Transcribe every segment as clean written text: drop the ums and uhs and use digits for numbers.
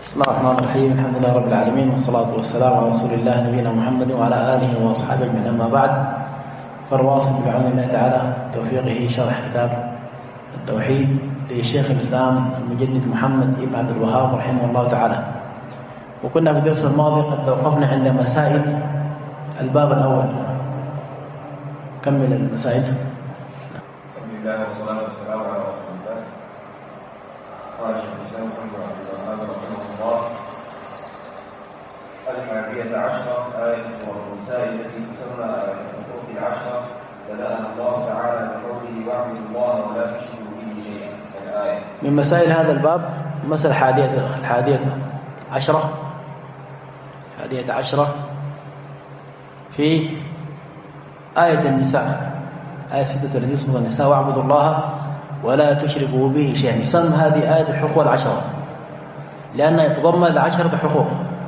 بسم الله الرحمن الرحيم. الحمد لله رب العالمين، والصلاة والسلام على رسول الله نبينا محمد وعلى آله وأصحابه أجمعين. أما بعد، فالواصل بعون الله تعالى توفيقه شرح كتاب التوحيد لشيخ الإسلام المجدد محمد بن عبد الوهاب رحمه الله تعالى. وكنا في الدرس الماضي قد توقفنا عند مسائل الباب الأول. كمل المسائل. الحمد لله والصلاة والسلام على رسول الله. قال شيخ الإسلام محمد بن عبد الوهاب رحمه الله: 11 آية سورة النساء التي تسمى آية الحقوق العشرة بدأها الله تعالى بقوله: واعبدوا الله ولا تشركوا به شيئا. الآية من مسائل هذا الباب المسألة الحادية عشرة في آية النساء، آية 36 سورة النساء: واعبدوا الله ولا تشركوا به شيئا. يسمى هذه آية الحقوق العشرة لأنها تضمنت 10 حقوق.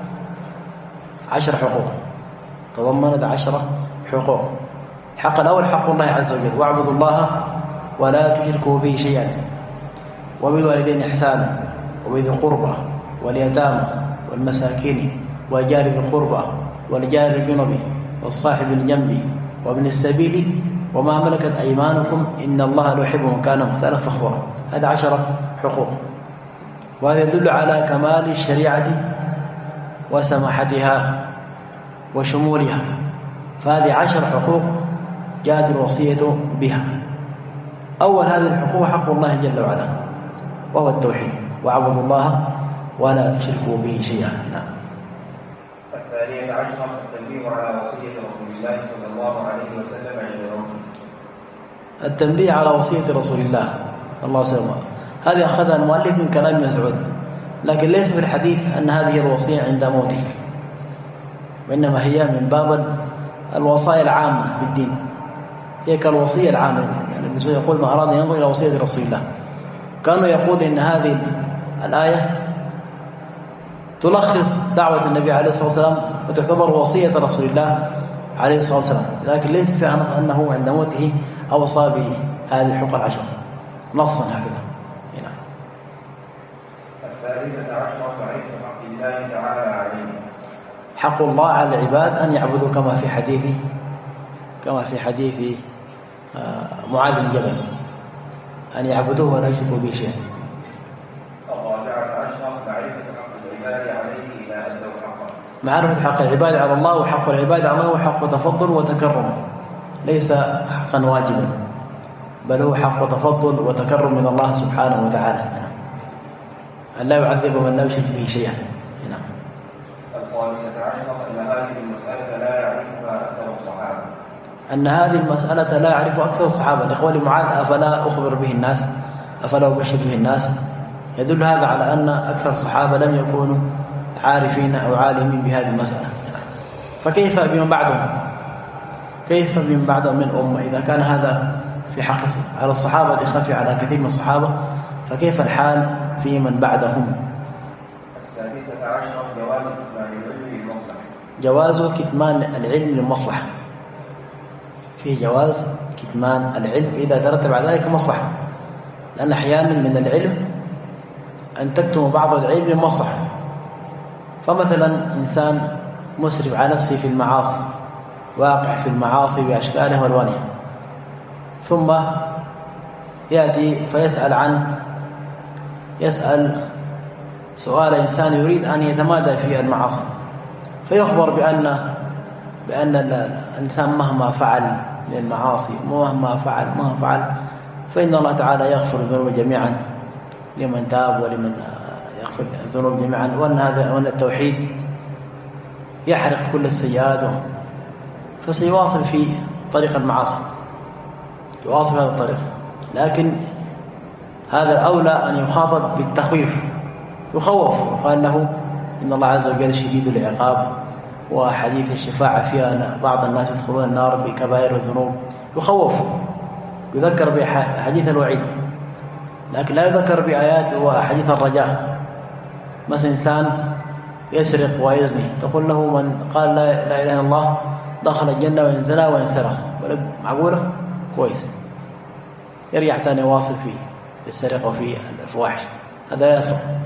10 حقوق تضمنت 10 حقوق. الحق الأول حق الله عز وجل: واعبدوا الله ولا تشركوا به شيئا، وبالوالدين إحسانا، وبذي القربى واليتامى والمساكين وجار ذي القربى والجار الجنب والصاحب الجنب وابن السبيل وما ملكت أيمانكم إن الله لا يحب من كان مختالا فخورا. هذه 10 حقوق، وهذا يدل على كمال الشريعة وسماحتها وشمولها. فهذه 10 حقوق جاءت الوصية بها. أول هذه الحقوق حق الله جل وعلا، وهو التوحيد: واعبدوا الله ولا تشركوا به شيئا. الثانية عشرة التنبيه على وصية رسول الله صلى الله عليه وسلم عند موته. التنبيه على وصية رسول الله صلى الله عليه وسلم هذه أخذها المؤلف من كلام مسعود، لكن ليس في الحديث أن هذه الوصية عند موته، وإنما هي من باب الوصايا العامة بالدين. هي كالوصية العامة، يعني المسعود يقول: ما أراد ينظر إلى وصية رسول الله. كانوا يقول إن هذه الآية تلخص دعوة النبي عليه الصلاة والسلام وتعتبر وصية رسول الله عليه الصلاة والسلام، لكن ليس في أنه عند موته أوصى بهذه الحقوق العشر نصا هكذا. الثالثة عشرة معرفة حق الله تعالى عليه. حق الله على العباد أن يعبدوا كما في حديث معاذ بن جبل، أن يعبدوه ولا يشركوا به شيئا. الرابعة عشرة معرفة حق العباد عليه إذا أدوا حقه. معرفة حق العباد على الله، وحق العباد على الله هو حق تفضل وتكرم، ليس حقا واجبا، بل هو حق تفضل وتكرم من الله سبحانه وتعالى، أن لا يعذب من لا يشرك به شيئا. الخامسة عشرة أن هذه المسألة لا يعرفها أكثر الصحابة. أن هذه المسألة لا يعرف أكثر الصحابة. لقول معاذ: أفلا أخبر به الناس، أفلا أبشر به الناس. يدل هذا على أن أكثر الصحابة لم يكونوا عارفين أو عالمين بهذه المسألة. فكيف بمن بعدهم؟ كيف بمن بعدهم من أمة؟ إذا كان هذا في حق على الصحابة خفي على كثير من الصحابة، فكيف الحال في من بعدهم؟ السادسة عشرة جواز كتمان العلم للمصلحة. جواز كتمان العلم للمصلحة. فيه جواز كتمان العلم إذا ترتب على ذلك مصلحة، لأن أحيانا من العلم أن تكتم بعض العلم للمصلحة. فمثلا إنسان مسرف على نفسه في المعاصي، واقع في المعاصي بأشكالها والوانها، ثم يأتي يسأل سؤال إنسان يريد أن يتمادى في المعاصي، فيخبر بأن الإنسان مهما فعل من المعاصي مهما فعل فإن الله تعالى يغفر الذنوب جميعا لمن تاب ولمن يغفر الذنوب جميعا، وأن التوحيد يحرق كل السيئات، فسيواصل في طريق المعاصي، يواصل هذا الطريق. لكن هذا الأولى أن يخاطب بالتخويف، يخوف، وقال له: إن الله عز وجل شديد العقاب، وحديث الشفاعة فيها أن بعض الناس يدخلون النار بكبائر الذنوب. يخوف، يذكر بحديث الوعيد، لكن لا يذكر بآيات وحديث الرجاء. مثلا إنسان يسرق ويزني، تقول له: من قال لا إله إلا الله دخل الجنة وإن زنى وإن سرق. معقولة؟ كويس، يرجع ثاني واصل في السرقة وفي الفواحش، هذا يصح.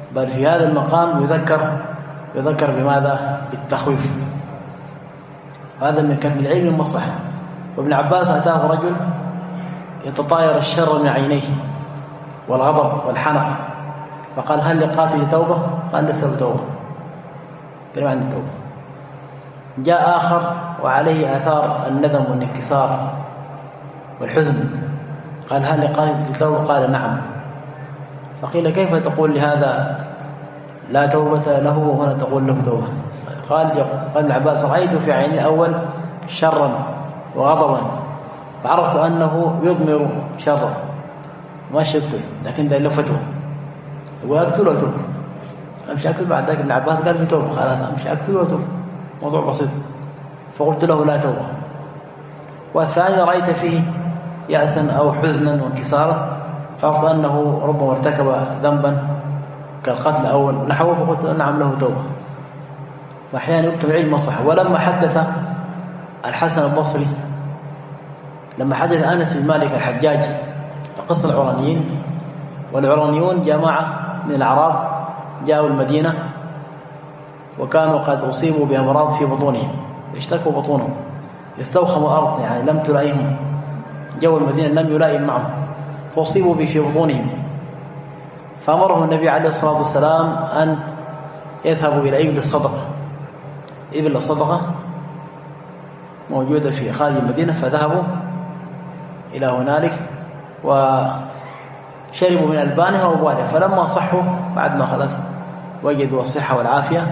بل في هذا المقام يذكر بماذا؟ بالتخويف. هذا من كتب العلم المصلحة. وابن عباس أتاه رجل يتطاير الشر من عينيه والغضب والحنق، فقال هل لقاتل توبة؟ قال ليس له توبة، قال ما عندي توبة. جاء آخر وعليه آثار الندم والانكسار والحزن، قال هل لقاتل توبة؟ قال نعم. فقيل كيف تقول لهذا لا توبة له وهنا تقول له توبة؟ قال ابن عباس رأيت في عيني الأول شرا وغضبا فعرفت أنه يضمر شرا ما شفته، لكن ده له فتوى يقول أقتل وأتوب، أمشي أقتل. بعد ذلك ابن عباس قال في توبة، خلاص أمشي أقتل وأتوب، موضوع بسيط. فقلت له لا توبة. والثاني رأيت فيه يأسا أو حزنا وانكسارا فعرفت أنه ربما ارتكب ذنبا كالقتل أو نحوه، فقلت نعم له توبة. وأحيانا يكتب علم مصلحة. ولما حدث الحسن البصري، لما حدث أنس بن مالك الحجاج قصة العرانيين، والعرانيون جماعة من الأعراب جاءوا المدينة وكانوا قد أصيبوا بأمراض في بطونهم، اشتكوا بطونهم، يستوخموا الأرض، يعني لم تلائمهم، جو المدينة لم يلائم معهم، فأصيبوا في بطونهم. فأمرهم النبي عليه الصلاة والسلام أن يذهبوا إلى إبل الصدقة. إبل الصدقة موجودة في خارج المدينة، فذهبوا إلى هنالك وشربوا من ألبانها وأبوالها. فلما صحوا بعد ما خلص وجدوا الصحة والعافية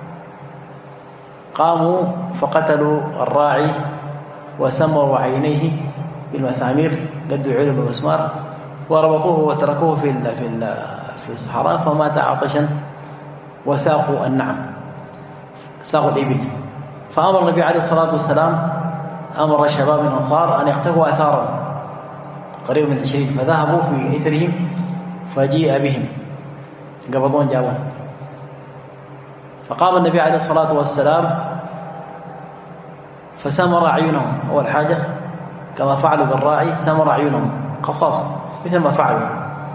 قاموا فقتلوا الراعي وسمروا عينيه بالمسامير، قدوا عينه بالمسمار وربطوه وتركوه في الصحراء، فمات عطشا وساقوا النعم، ساقوا الإبل. فأمر النبي عليه الصلاة والسلام أمر شباب الأنصار أن يقتفوا أثارهم قريب من 20، فذهبوا في إثرهم فجيء بهم قبضون جابون. فقام النبي عليه الصلاة والسلام فسمر عيونهم. أول حاجة كما فعلوا بالراعي سمر عيونهم قصاص مثل ما فعلوا،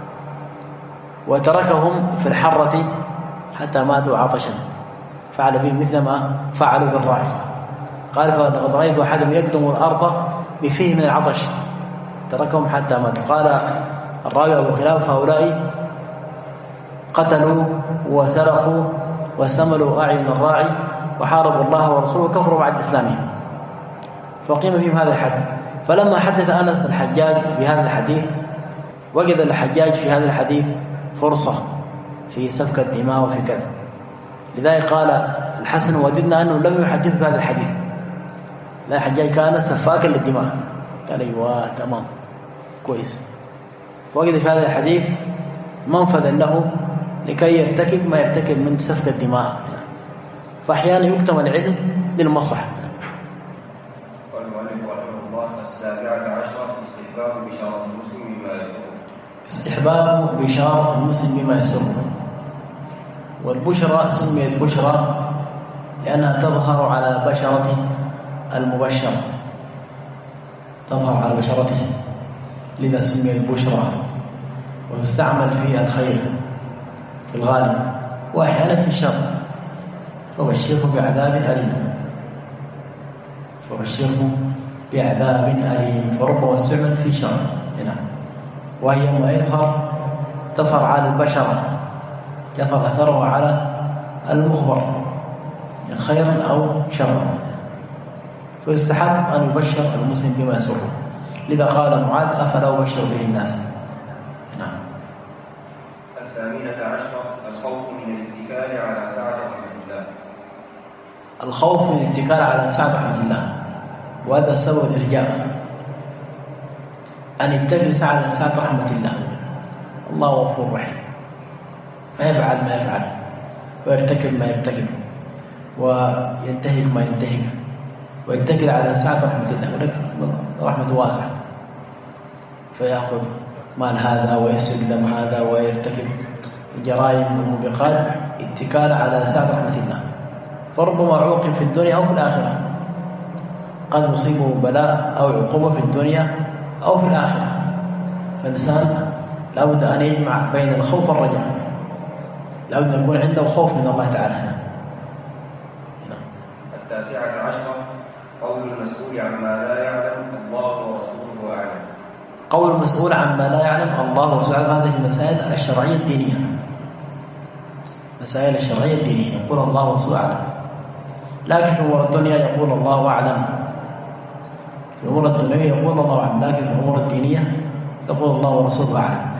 وتركهم في الحرة حتى ماتوا عطشا، فعل بهم مثل ما فعلوا بالراعي. قال فقد رأيت أحدهم يقدم الأرض بفيه من العطش، تركهم حتى ماتوا. قال الراوي أبو خلاف هؤلاء قتلوا وسرقوا وسملوا أعين الراعي وحاربوا الله ورسوله وكفروا بعد إسلامهم، فقيم بهم هذا الحد. فلما حدث أنس الحجاج بهذا الحديث وجد الحجاج في هذا الحديث فرصة في سفك الدماء وفي كذا، لذلك قال الحسن وددنا أنه لم يحدث بهذا الحديث، لا الحجاج كان سفاكا للدماء. قال أيوة تمام كويس. وجد في هذا الحديث منفذا له لكي يرتكب ما يرتكب من سفك الدماء. فأحيانا يكتم العلم للمصلحة. قال المؤلف رحمه الله: 17 استحباب بشارة المسلم بما يسره. استحباب بشارة المسلم بما يسره. والبشرى سميت بشرى لأنها تظهر على بشرة المبشر، تظهر على بشرته، لذا سميت بشرى، وتستعمل في الخير في الغالب وأحيانا في الشر. فبشره بعذاب أليم، فبشره بعذاب أليم، فربما استعمل في شر هنا، وهي ما يظهر تظهر على البشرة، يظهر أثره على المخبر خيرا أو شرا، فيستحب أن يبشر المسلم بما يسره. لذا قال معاذ: أفلا أبشر به الناس. نعم. 18 الخوف من الاتكال على سعة رحمة الله. الخوف من الاتكال على سعة رحمة الله، وهذا سبب الإرجاء، أن يتكل على سعة رحمة الله. الله غفور رحيم، فيفعل ما يفعل ويرتكب ما يرتكب وينتهك ما ينتهك ويتكل على سعة رحمة الله، ولكن رحمة واسعة، فيأخذ مال هذا ويسفك دم هذا ويرتكب جرائم والموبقات اتكال على سعة رحمة الله. فربما عوقب في الدنيا أو في الآخرة، قد يصيبه بلاء أو عقوبة في الدنيا أو في الآخرة. فالإنسان لابد أن يجمع بين الخوف والرجاء. لابد أن يكون عنده خوف من الله تعالى هنا. 19 قول المسؤول عما لا يعلم الله ورسوله أعلم. قول المسؤول عما لا يعلم الله ورسوله أعلم، هذه في المسائل الشرعية الدينية. مسائل الشرعية الدينية يقول الله ورسوله أعلم، لكن في أمور الدنيا يقول الله أعلم. في الأمور الدنيا يقول الله أعلم، لكن في الأمور الدينية يقول الله ورسوله أعلم.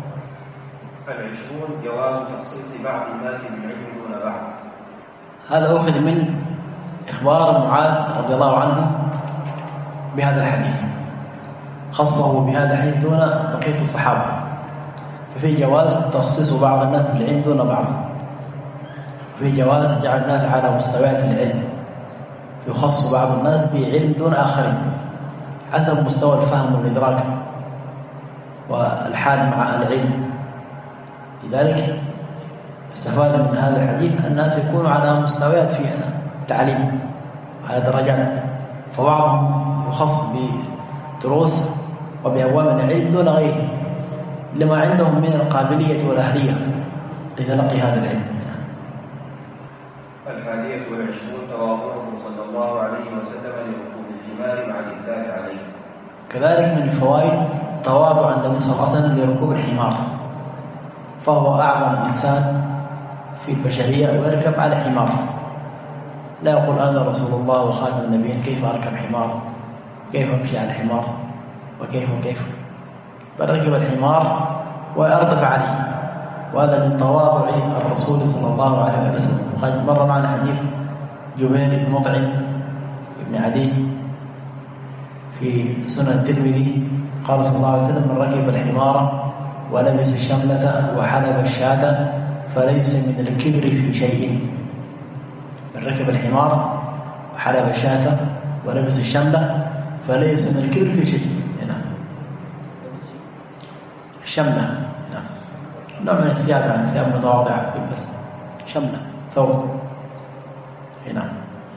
20 جواز تخصيص بعض الناس بالعلم دون بعض. هذا أخذ من إخبار معاذ رضي الله عنه بهذا الحديث، خصه بهذا الحديث دون بقية الصحابة، ففي جواز تخصيص بعض الناس بالعلم دون بعض، في جواز جعل الناس على مستويات العلم، يخص بعض الناس بعلم دون آخرين حسب مستوى الفهم والإدراك والحال مع العلم. لذلك استفاد من هذا الحديث الناس يكونوا على مستويات في التعليم، على درجات، فبعضهم يخص بدروس وبأبواب العلم دون غيره لما عندهم من القابلية والأهلية لتلقي هذا العلم. 21 تواضعه صلى الله عليه وسلم لركوب الحمار مع الإنكار عليه. كذلك من الفوائد تواضع النبي صلى الله عليه وسلم لركوب الحمار، فهو أعظم إنسان في البشرية ويركب على حمار، لا يقول أنا رسول الله وخاتم النبيين كيف أركب حمار، كيف أمشي على الحمار، وكيف بل ركب الحمار وأردف عليه، وهذا من تواضع الرسول صلى الله عليه وسلم. وقد مر معنا حديث جبير بن مطعم بن عدي في سنن الترمذي، قال صلى الله عليه وسلم من ركب الحمار ولبس الشملة وحلب الشاة فليس من الكبر في شيء. من ركب الحمار وحلب الشاة ولبس الشملة فليس من الكبر في شيء. هنا الشملة نوع من الثياب، يعني ثياب متواضعة بس شملة ثوب. هنا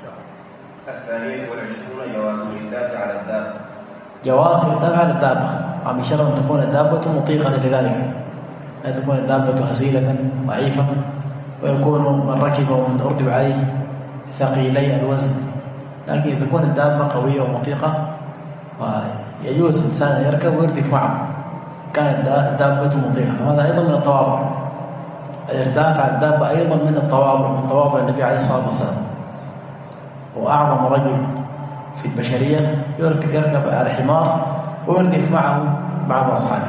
22 جواز الإرداف على الدابة. جواز الإرداف على الدابة، عم يشرط أن تكون الدابة مطيقة لذلك، لا تكون الدابة هزيلة ضعيفة ويكون من ركب ومن أردف عليه ثقيلي الوزن، لكن إذا تكون الدابة قوية ومطيقة ويجوز إنسان يركب ويردف معه كانت الدابة مطيقة. وهذا أيضا من التواضع، الإرداف على الدابة أيضا من التواضع، من تواضع النبي عليه الصلاة والسلام. وأعظم رجل في البشرية يركب على حمار ويردف معه بعض أصحابه.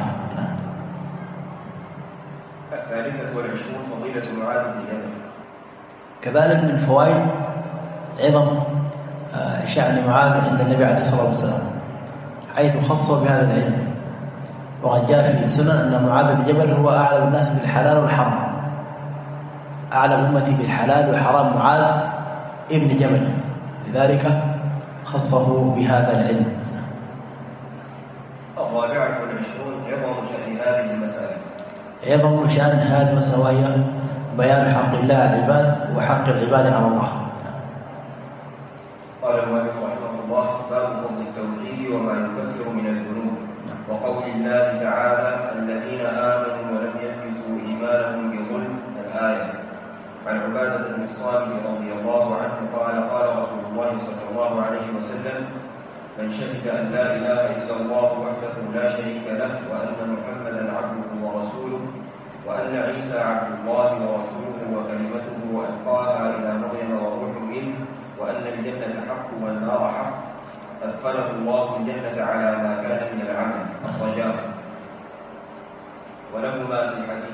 23 فضيلة معاذ بن جبل. كذلك من فوائد عظم شأن معاذ عند النبي عليه الصلاة والسلام، حيث خصه بهذا العلم. وقد جاء في السنن أن معاذ بن جبل هو أعلم الناس بالحلال والحرام، أعلم أمتي بالحلال والحرام معاذ ابن جبل، لذلك خصه بهذا العلم. 24 عظم شأن هذه المسائل. عظم شأن هذه المسألة وهي بيان حق الله على العباد وحق العباد على الله. قال المؤلف رحمه الله باب فضل التوحيد وما يكفر من الذنوب، وقول الله تعالى الذين آمنوا ولم يلبسوا إيمانهم بظلم الآية. عن عبادة بن الصامت رضي الله عنه قال قال رسول الله صلى الله عليه وسلم من شهد أن لا إله إلا الله وحده لا شريك له وأن محمدا عبده ورسوله وأن عيسى عبد الله ورسوله وكلمته وألقاها إلى مريم وروح منه وأن الجنة حق والنار حق أدخله الله الجنة على ما كان من العمل أخرجاه. ولهما في حديث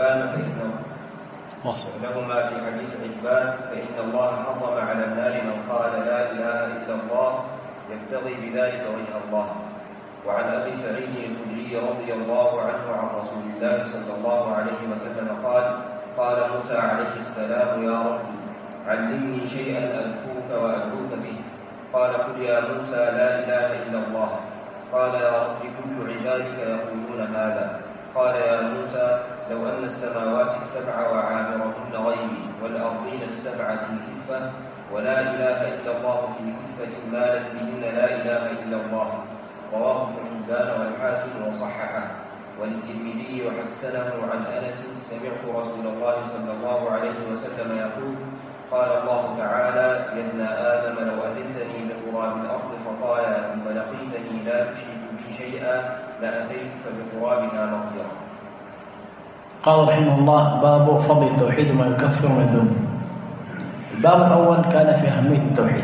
عتبان فإن الله حرم على النار من قال لا إله إلا الله يبتغي بذلك وجه الله. وعن أبي سعيد الخدري رضي الله عنه عن رسول الله صلى الله عليه وسلم قال موسى عليه السلام يا ربي علمني شيئا أذكرك وأدعوك به. قال قل يا موسى لا إله إلا الله. قال يا رب كل عبادك يقولون هذا. قال يا موسى لو أن السماوات السبع وعامرهن غيري والأرضين السبع في كفة ولا إله إلا الله في كفة مالت بهن لا إله إلا الله. رواه ابن حبان والحاكم وصححه. وللترمذي وحسنه عن أنس سمعت رسول الله صلى الله عليه وسلم يقول قال الله تعالى يا ابن آدم لو أتيتني بقراب الأرض خطايا ثم لقيتني لا تشرك بي شيئا لأتيتك بقرابها مغفرة. قال رحمه الله باب فضل التوحيد وما يكفر من الذنوب. الباب الأول كان في أهمية التوحيد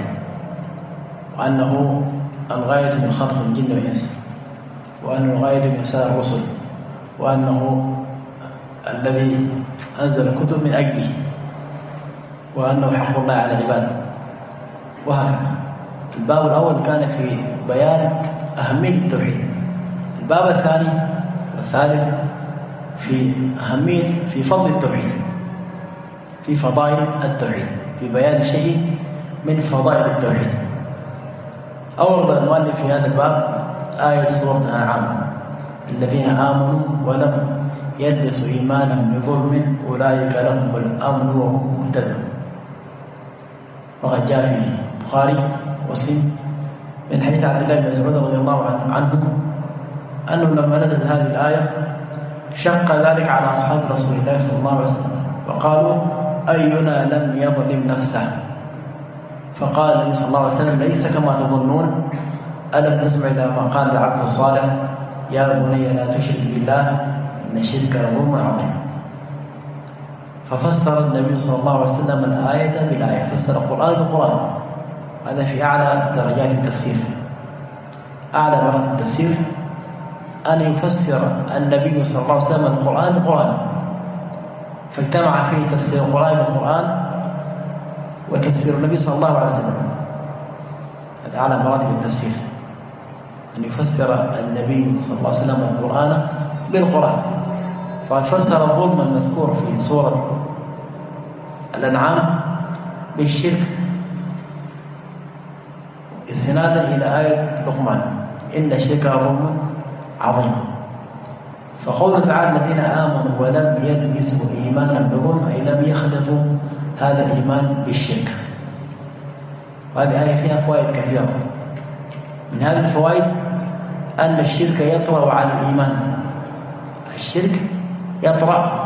وأنه الغاية من خلق الجن والإنس وأنه الغاية من إرسال الرسل وأنه الذي أنزل الكتب من أجله وأنه حق الله على عباده وهكذا. الباب الأول كان في بيان أهمية التوحيد. الباب الثاني والثالث في أهمية في فضل التوحيد، في فضائل التوحيد، في بيان شيء من فضائل التوحيد. أورد المؤلف في هذا الباب آية سورة الأنعام الذين آمنوا ولم يلبسوا إيمانهم بظلم أولئك لهم الأمن وهم مهتدون. وقد جاء في البخاري ومسلم من حديث عبد الله بن مسعود رضي الله عنه أنه لما نزلت هذه الآية شق ذلك على أصحاب رسول الله صلى الله عليه وسلم وقالوا أينا لم يظلم نفسه؟ فقال النبي صلى الله عليه وسلم ليس كما تظنون، ألم نسمع إذا ما قال العبد الصالح يا بني لا تشرك بالله إن الشرك لظلم عظيم. ففسر النبي صلى الله عليه وسلم الآية بالآية، فسر القرآن بالقرآن. هذا في أعلى درجات التفسير. أعلى مرات التفسير أن يفسر النبي صلى الله عليه وسلم القرآن بالقرآن، فاجتمع فيه تفسير القرآن بالقرآن وتفسير النبي صلى الله عليه وسلم. هذا أعلى مراتب التفسير، أن يفسر النبي صلى الله عليه وسلم القرآن بالقرآن. ففسر الظلم المذكور في سورة الأنعام بالشرك استنادا إلى آية لقمان إن الشرك ظلم عظيم. فقوله تعالى الذين آمنوا ولم يلبسوا إيمانا بظلم أي لم يخلطوا هذا الإيمان بالشرك. وهذه آية فيها فوائد كثيرة. من هذه الفوائد أن الشرك يطرأ على الإيمان. الشرك يطرأ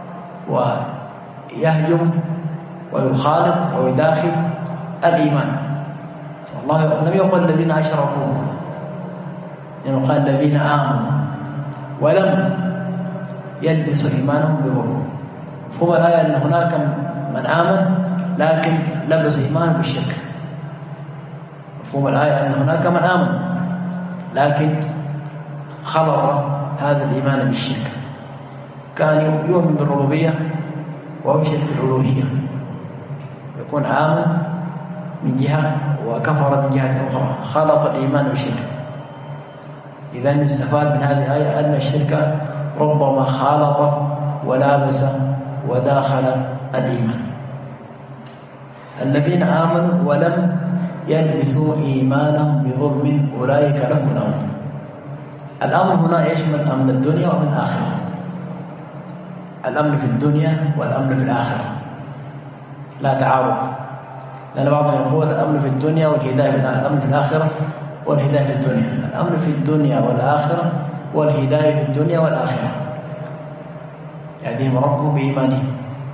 ويهجم ويخالط ويداخل الإيمان. فالله لم يقل الذين أشركوا، يعني قال الذين آمنوا ولم يلبسوا إيمانهم بظلم. فهو الآية أن هناك من آمن لكن لبس إيمانه بالشرك. مفهوم الآية أن هناك من آمن لكن خلط هذا الإيمان بالشرك، كان يؤمن بالربوبية ويشرك في الألوهية، يكون آمن من جهة وكفر من جهة أخرى، خلط الإيمان بالشرك. إذن يستفاد من هذه الآية أن الشرك ربما خالط ولابس وداخل الإيمان. الذين آمنوا ولم يلبسوا إيمانهم بظلم أولئك لهم الأمن. الأمن هنا يشمل أمن الدنيا وأمن الآخرة. الأمن في الدنيا والأمن في الآخرة لا تعارض، لأن بعضهم يقول الأمن في الدنيا والهداية في الآخرة، الأمن في الآخرة والهداية في الدنيا. الأمن في الدنيا والآخرة والهداية في الدنيا والآخرة، يهديهم ربهم بإيمانهم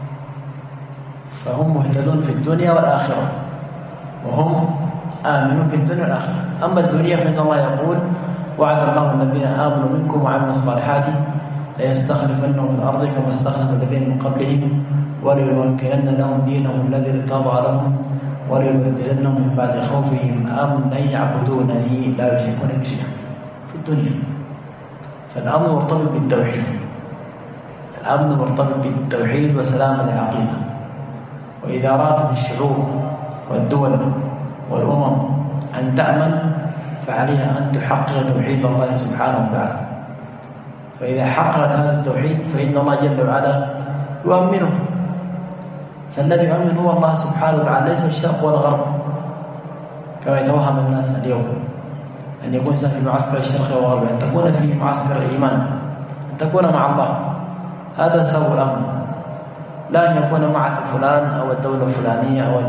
فهم مهتدون في الدنيا والآخرة وهم آمنون في الدنيا والآخرة. أما الدنيا فإن الله يقول وعد الله الذين آمنوا منكم وعملوا الصالحات ليستخلفنهم في الأرض كما استخلف الذين من قبلهم وليمكنن لهم دينهم الذي ارتضى لهم وليبدلنهم من بعد خوفهم أمنا يعبدونني لا يشركون بي شيئا في الدنيا. فالأمن مرتبط بالتوحيد، الأمن مرتبط بالتوحيد وسلامة العقيدة. وإذا أرادت الشعوب والدول والأمم أن تأمن فعليها أن تحقق توحيد الله سبحانه وتعالى. فإذا حققت هذا التوحيد فإن الله جل وعلا يؤمنه. فالذي يؤمن هو الله سبحانه وتعالى، ليس الشرق ولا الغرب كما يتوهم الناس اليوم، أن يكون في معسكر الشرق والغرب، أن تكون في معسكر الإيمان، أن تكون مع الله. هذا سبب الأمن، لا أن يكون معك فلان أو الدولة الفلانية أو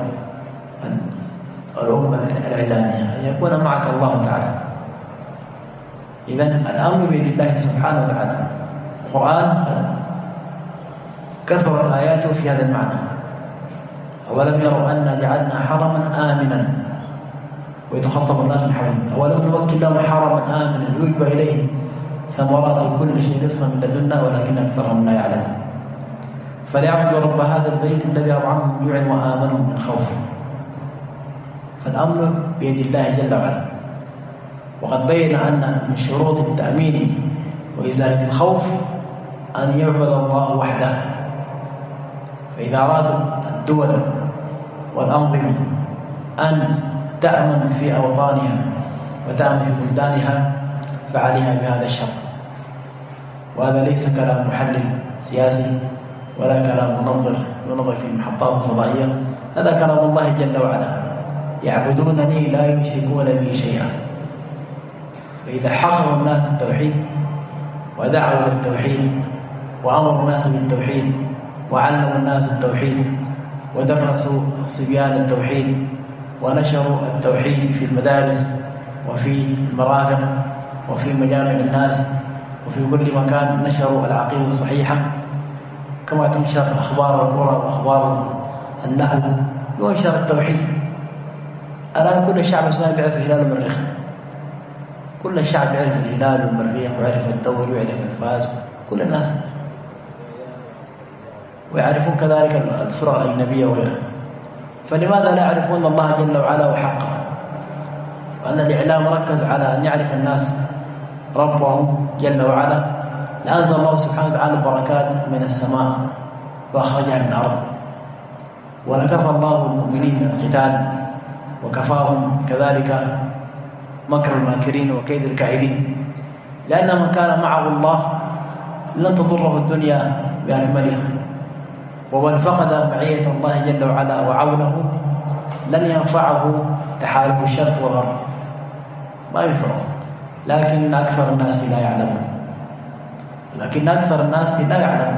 الأمة العلانية، أن يكون معك الله تعالى. إذن الأمن بيد الله سبحانه وتعالى. القرآن كثرت آياته في هذا المعنى. أولم يروا أن جعلنا حرما آمنا ويتخطف الناس من حولهم، أولم نمكن لهم حرما آمنا يجبى إليه ثمرات كل شيء رزقا من لدنا ولكن أكثرهم لا يعلمون. فليعبدوا رب هذا البيت الذي أطعمهم من جوع وآمنهم من خوف. فالأمر بيد الله جل وعلا. وقد بين أن من شروط التأمين وإزالة الخوف أن يعبد الله وحده. فإذا أراد الدول والأنظمة أن تأمن في أوطانها وتأمن في بلدانها فعليها بهذا الشرط. وهذا ليس كلام محلل سياسي ولا كلام منظر ينظر في المحطات الفضائية، هذا كلام الله جل وعلا: يعبدونني لا يشركون بي شيئا. فإذا حققوا الناس التوحيد ودعوا للتوحيد وأمروا الناس بالتوحيد وعلموا الناس التوحيد ودرسوا صبيان التوحيد ونشروا التوحيد في المدارس وفي المرافق وفي مجامع الناس وفي كل مكان، نشروا العقيدة الصحيحة كما تنشر أخبار الكرة وأخبار اللهو، ينشر التوحيد. الآن كل الشعب الإسلامي يعرف الهلال والمريخ، كل الشعب يعرف الهلال والمريخ ويعرف الدوري ويعرف الفاز، كل الناس، ويعرفون كذلك الفرق الأجنبية وغيرها. فلماذا لا يعرفون الله جل وعلا وحقه؟ وأن الإعلام ركز على أن يعرف الناس ربهم جل وعلا، لأنزل الله سبحانه وتعالى البركات من السماء وأخرجها من الأرض، ولكفى الله المؤمنين القتال وكفاهم كذلك مكر الماكرين وكيد الكائدين. لأن من كان معه الله لن تضره الدنيا بأكملها، ومن فقد معية الله جل وعلا وعونه لن ينفعه تحالف الشرق والغرب، ما ينفعه. لكن أكثر الناس لا يعلمون،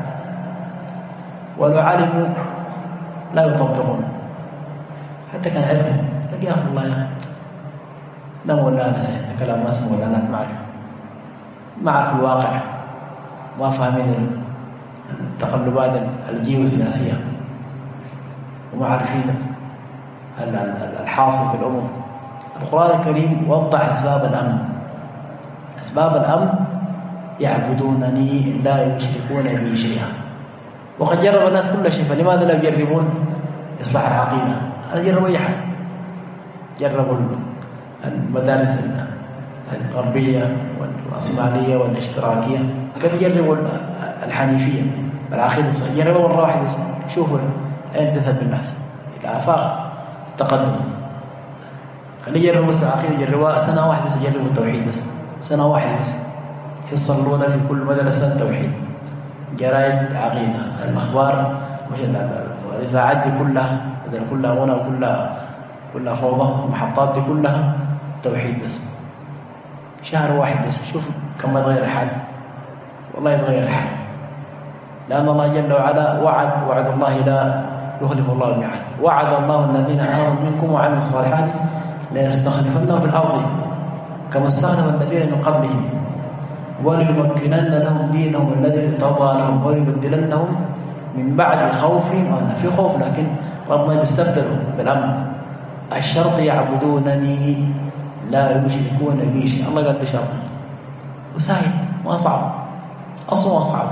ولو علموا لا يطبقون. حتى كان علموا لقي يا الله يا لا مولانا سيدنا كلام ما اسمه مولانا، ما عرف الواقع، ما فاهمين التقلبات الجيوسياسية، وما عارفين الحاصل في الأمم. القرآن الكريم وضح أسباب الأمن: يعبدونني لا يشركون بي شيئا. وقد جرب الناس كل شيء، فلماذا لا يجربون إصلاح العقيدة؟ هذا جربوا أي حاجة، جربوا المدارس الغربية والعثمانية والاشتراكية، كانوا يجربوا الحنيفية العقيدة الصحيحة، جربوا مرة واحدة بس، شوفوا أين تذهب الناس إلى آفاق التقدم. كانوا يجربوا بس العقيدة، يجربوا سنة واحدة بس، يجربوا التوحيد بس سنة واحدة بس، يصلون في كل مدرسة توحيد، جرائد عقيدة، الأخبار الإذاعات دي كلها غنى وكلها فوضى، المحطات دي كلها توحيد بس. شهر واحد بس، شوف كم يتغير الحال، والله يتغير الحال. لأن الله جل وعلا وعد الله لا يخلف الله الميعاد. وعد الله الذين آمنوا منكم وعملوا الصالحات لا يستخلفنهم في الأرض كما استخلف الذين من قبلهم وليمكنن لهم دينهم الذي ارتضى لهم وليبدلنهم من بعد خوفهم. أنا في خوف، لكن ربنا يستبدلهم بالأمن. الشرط يعبدونني لا يشركون بي شيئا. الله قال بشرط وسهل، ما صعب، أصلا صعب.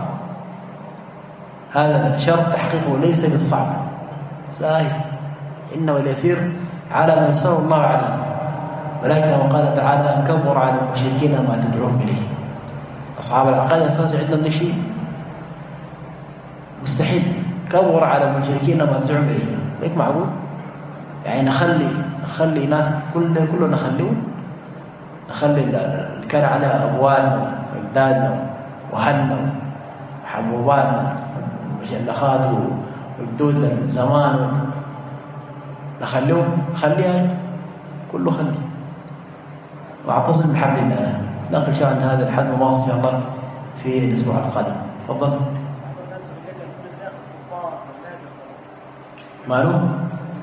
هذا الشرط تحقيقه ليس بالصعب، سهل، إنه اليسير على ما يسر الله عليه. ولكن قال تعالى: كبر على المشركين ما تدعوهم إليه. أصحاب العقيدة الفاسد عندهم شيء مستحيل. كبر على المشركين ما تدعوهم إليه، ليك معقول؟ يعني نخلي ناس كله نخلي كان على أبوالنا وإجدادنا وأهلنا وحبوباتنا ومشلخات وجدودنا من زمان خليها كله خلي، واعتصم بحبل الله. ناقش عند هذا الحد ومواصل إن شاء الله في الأسبوع القادم. تفضل. معلوم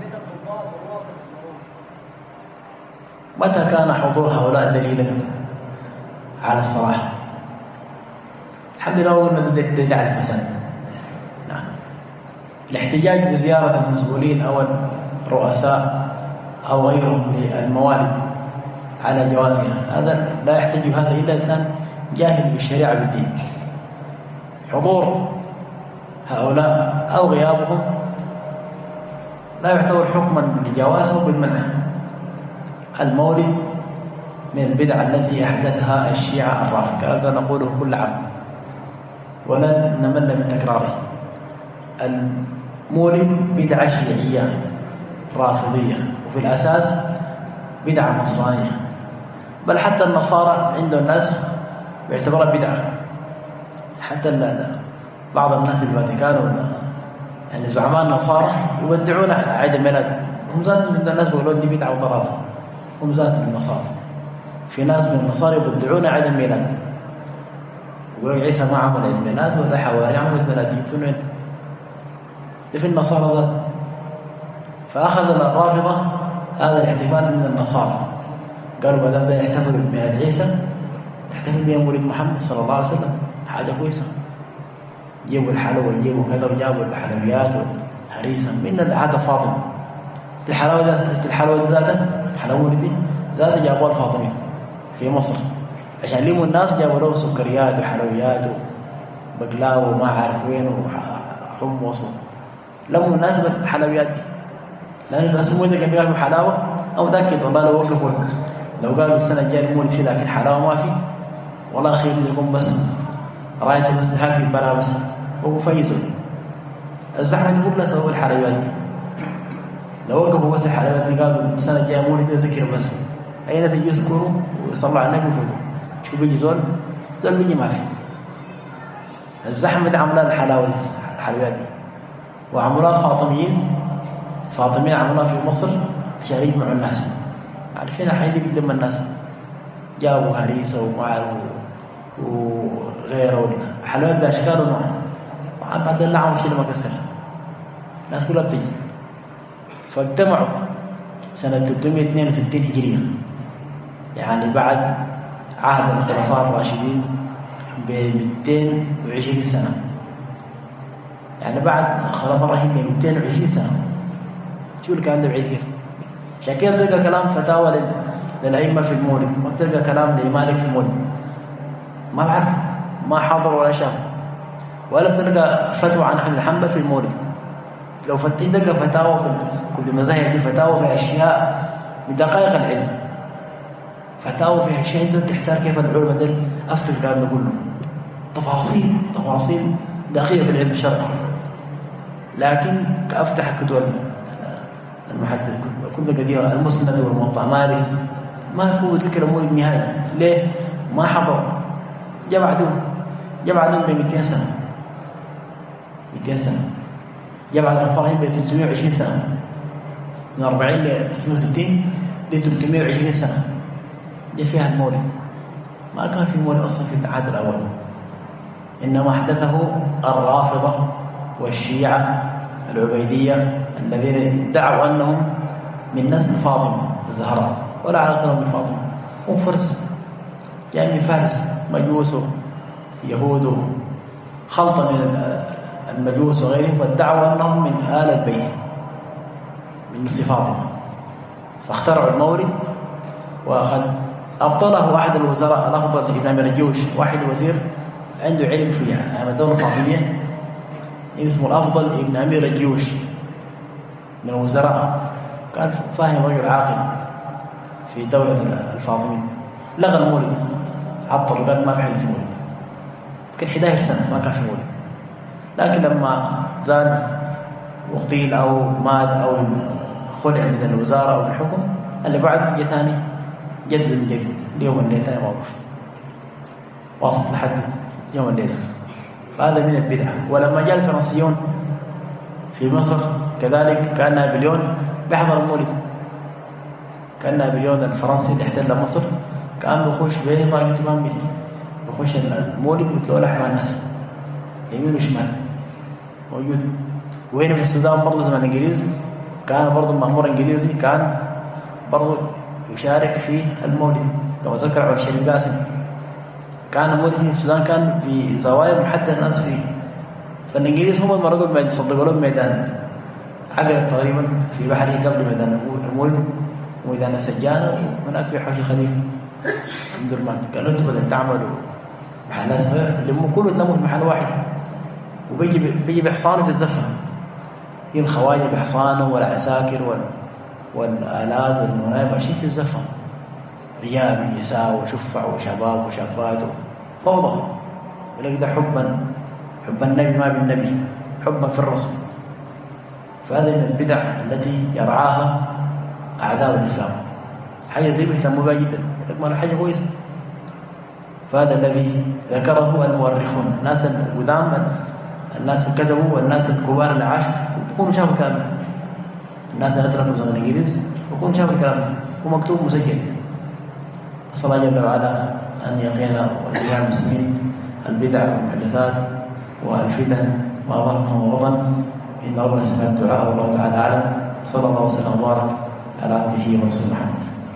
متى كان حضور هؤلاء دليلا على الصلاح؟ لحد الآن قلنا ده دليل على الفساد. نعم. الاحتجاج بزيارة المسؤولين أو الرؤساء أو غيرهم للموالد على جوازها، هذا لا يحتج هذا إلا إنسان جاهل بالشريعة بالدين. حضور هؤلاء أو غيابهم لا يعتبر حكما لجوازه بالمنع. المولد من البدع التي أحدثها الشيعة الرافضة، هذا نقوله كل عام ولن نمل من تكراره. المولد بدعة شيعية رافضية، وفي الأساس بدعة نصرانية، بل حتى النصارى عندهم ناس بيعتبرها بدعة. حتى بعض الناس في الفاتيكان يعني زعماء النصارى يودعون عيد الميلاد، هم ذاتهم عندهم ناس بيقولون دي بدعة وضلال، هم ذاتهم النصارى. في ناس من النصارى يودعون عيد الميلاد، يقول عيسى ما عمل عيد ميلاد ولا حواري عمل عيد ميلاد، جبتون وين؟ ده في النصارى ذات. فأخذ الرافضة هذا الاحتفال من النصارى، قالوا بدل ده يحتفل بميلاد عيسى نحتفل بمولد محمد صلى الله عليه وسلم، حاجة كويسة. جيبوا الحلوى وجيبوا كذا وجابوا الحلويات وهريسة من العادة فاطمة. الحلوى ذاتها حلوى دي ذاتها جابوها الفاطمين في مصر عشان لموا الناس، جابوا لهم سكريات وحلويات وبقلاوة وما عارف وين وحمص، لموا الناس بالحلويات دي. لأن الرسموا إذا كان بيعملوا حلاوة أو متأكد والله لو وقفوا لو قالوا السنة الجاية المولد فيه لكن حلاوة ما في، والله خير لكم بس رايته بس دهان في البراء بس وفيزوا. الزحمة تقول لا سووا الحلويات دي، لو وقفوا بس الحلويات دي قالوا السنة الجاية مولد ذكر بس أي ناس يذكروا ويصلوا على النبي وفوتوا. شو بيجي زول بيجي ما في. الزحمة دي عملها الحلويات دي، وعملها فاطميين عملوها في مصر عشان يجمعوا الناس. عارفين الحين دي بتلم الناس، جابوا هريسة وغيره حلويات بأشكال ونوع، بعد الله عمل شيء لما كسر الناس كلها بتجي. فاجتمعوا سنة 362 هجرية، يعني بعد عهد الخلفاء الراشدين ب 220 سنة، يعني بعد الخلفاء الراشدين ب 220 سنة. شو الكلام ده بعيد كيف؟ عشان كيف تلقى كلام فتاوى للأئمة في المولد، ما تلقى كلام لمالك في المولد، ما بعرف ما حضر ولا شاف، ولا تلقى فتوى عن أحمد الحنبل في المولد. لو فتيت تلقى فتاوى في كل المذاهب دي، فتاوى في أشياء بدقائق العلم، فتاوى في أشياء أنت تحتار كيف العلماء دول أفتوا الكلام ده كله، تفاصيل دقيقة في العلم الشرعي. لكن كأفتح كتب المحدث كل قدير المسند والموطأ مالك ما فيه ذكر المولد نهائي. ليه؟ ما حضر. جاء بعدهم ب 200 سنة، 200 سنة. جاء بعد الفرعين ب 320 سنة، من 40 ل 360 دي 320 سنة جاء فيها المولد. ما كان في مولد أصلا في العهد الأول، إنما أحدثه الرافضة والشيعة العبيدية الذين ادعوا أنهم من نسل فاطمة الزهراء ولا علاقة لهم بفاطمة، هم فرس جاء من فارس، مجوس يهود، خلطة من المجوس وغيرهم، فادعوا أنهم من آل البيت من نسل فاطمة، فاخترعوا المولد. وقد أبطله أحد الوزراء الأفضل ابن أمير الجيوش، واحد وزير عنده علم في الدولة الفاطمية اسمه الأفضل ابن أمير الجيوش من الوزراء، كان فاهم رجل عاقل في دولة الفاطميين، لغى المولد، عطل وقال ما في حديث مولد. يمكن 11 سنة ما كان في مولد، لكن لما زاد وقتيل أو مات أو خلع من الوزارة أو الحكم اللي بعد جاء ثاني جدد من جديد اليوم الليلة ثاني موقف واصل لحد يوم الليلة. هذا من البدع. ولما جاء الفرنسيون في مصر كذلك كان نابليون بيحضر المولد، كان نابليون الفرنسي اللي احتل مصر كان بيخش بطاقة تمام، بيخش المولد بتلولح مع الناس يمين وشمال موجود. وهنا في السودان برضه زمان الانجليز كان برضه مأمور انجليزي كان برضه يشارك في المولد، كما ذكر عبد الشريف قاسم كان موجود في السودان، كان في زوايا محددة الناس فيه. فالإنجليز هم المرضوا الميدان، صدقوا لهم ميدان عقرب تقريبا في بحري قبل ميدان المولد وميدان السجانة، وهناك في حوش الخليفة عبد الرحمن. قالوا انتم بدل تعملوا محلات صغيرة لما كله تلموا في محل واحد، وبيجي بحصانه في الزفة، هي الخواجة بحصانه والعساكر والآلات والمنايب ماشيين في الزفة، رجال ونساء وشفع وشباب وشابات فوضى. ولكن ده حب النبي ما بالنبي، حبا في الرسول. فهذا من البدع التي يرعاها أعداء الإسلام، حاجة زي بيهتموا بها جدا، ما حاجة كويسة. فهذا الذي ذكره المؤرخون، الناس القدام، الناس اللي كتبوا والناس الكبار اللي عاشوا بيكونوا شافوا الكلام ده. الناس اللي أدركوا زمن الإنجليز بيكونوا شافوا الكلام ده ومكتوب مسجل. أسأل الله جل وعلا أن يقينا وجميع المسلمين البدع والمحدثات والفتن ما ظهر منه وبطن. إن ربنا سمع الدعاء والله تعالى أعلم. صلى الله وسلم وبارك على عبده ورسوله محمد.